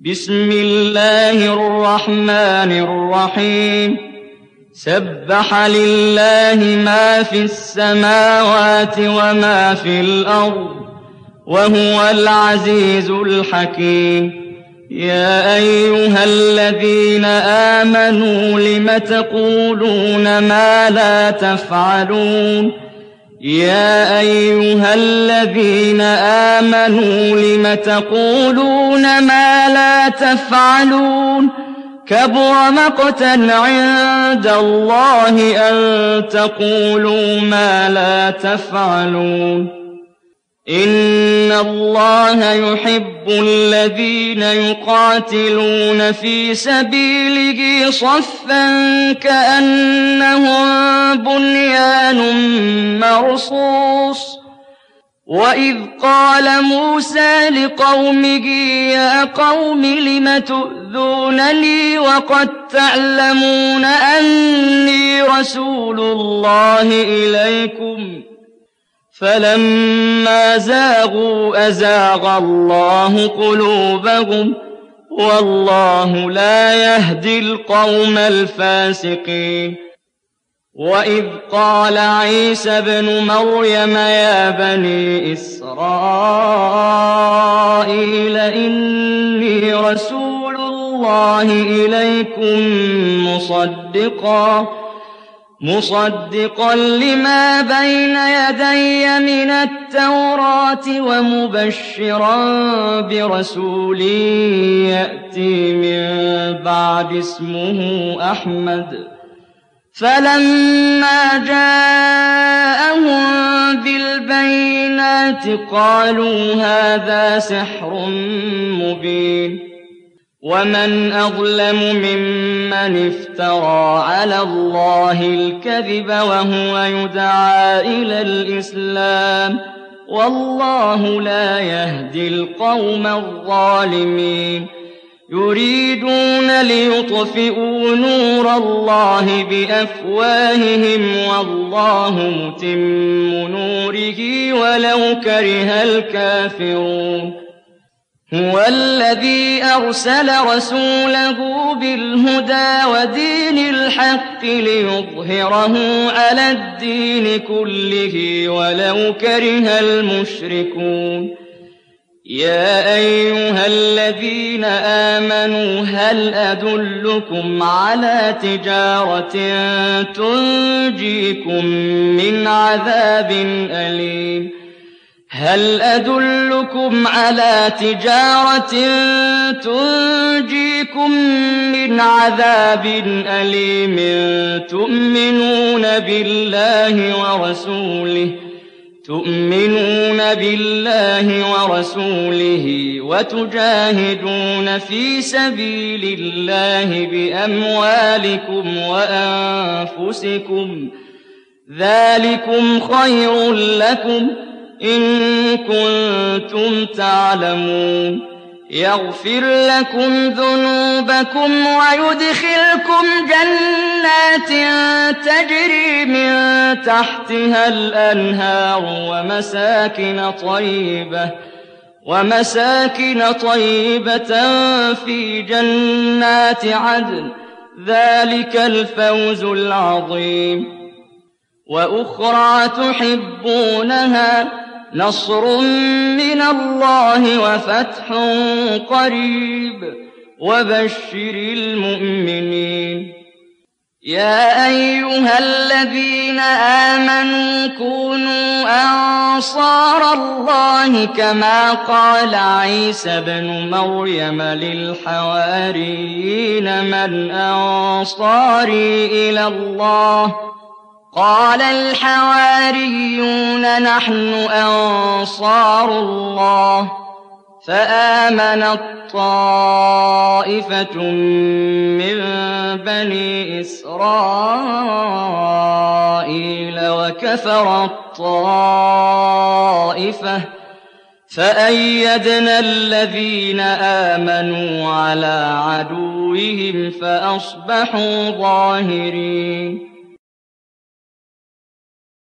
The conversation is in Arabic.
بسم الله الرحمن الرحيم سبح لله ما في السماوات وما في الأرض وهو العزيز الحكيم يا أيها الذين آمنوا لم تقولون ما لا تفعلون يا أيها الذين آمنوا لم تقولون ما لا تفعلون كبر مقتا عند الله أن تقولوا ما لا تفعلون إن الله يحب الذين يقاتلون في سبيله صفا كأنهم بنيان مرصوص وإذ قال موسى لقومه يا قوم لم تؤذونني وقد تعلمون أني رسول الله إليكم فلما زاغوا أزاغ الله قلوبهم والله لا يهدي القوم الفاسقين وإذ قال عيسى ابن مريم يا بني إسرائيل إني رسول الله إليكم مصدقا لما بين يدي من التوراة ومبشرا برسول يأتي من بعد اسمه أحمد فلما جاءهم بالبينات قالوا هذا سحر مبين ومن أظلم ممن افترى على الله الكذب وهو يدعى إلى الإسلام والله لا يهدي القوم الظالمين يريدون ليطفئوا نور الله بأفواههم والله متم نوره ولو كره الكافرون هو الذي أرسل رسوله بالهدى ودين الحق ليظهره على الدين كله ولو كره المشركون يا أيها الذين آمنوا هل أدلكم على تجارة تنجيكم من عذاب أليم هل أدلكم على تجارة تنجيكم من عذاب أليم تؤمنون بالله ورسوله وتجاهدون في سبيل الله بأموالكم وأنفسكم ذلكم خير لكم إن كنتم تعلمون يغفر لكم ذنوبكم ويدخلكم جنات تجري من تحتها الأنهار ومساكن طيبة في جنات عدن ذلك الفوز العظيم وأخرى تحبونها نصر من الله وفتح قريب وبشر المؤمنين يا أيها الذين آمنوا كونوا أنصار الله كما قال عيسى ابن مريم للحواريين من أنصاري إلى الله قال الحواريون نحن أنصار الله فآمنت طائفة من بني إسرائيل وكفرت طائفة فأيدنا الذين آمنوا على عدوهم فأصبحوا ظاهرين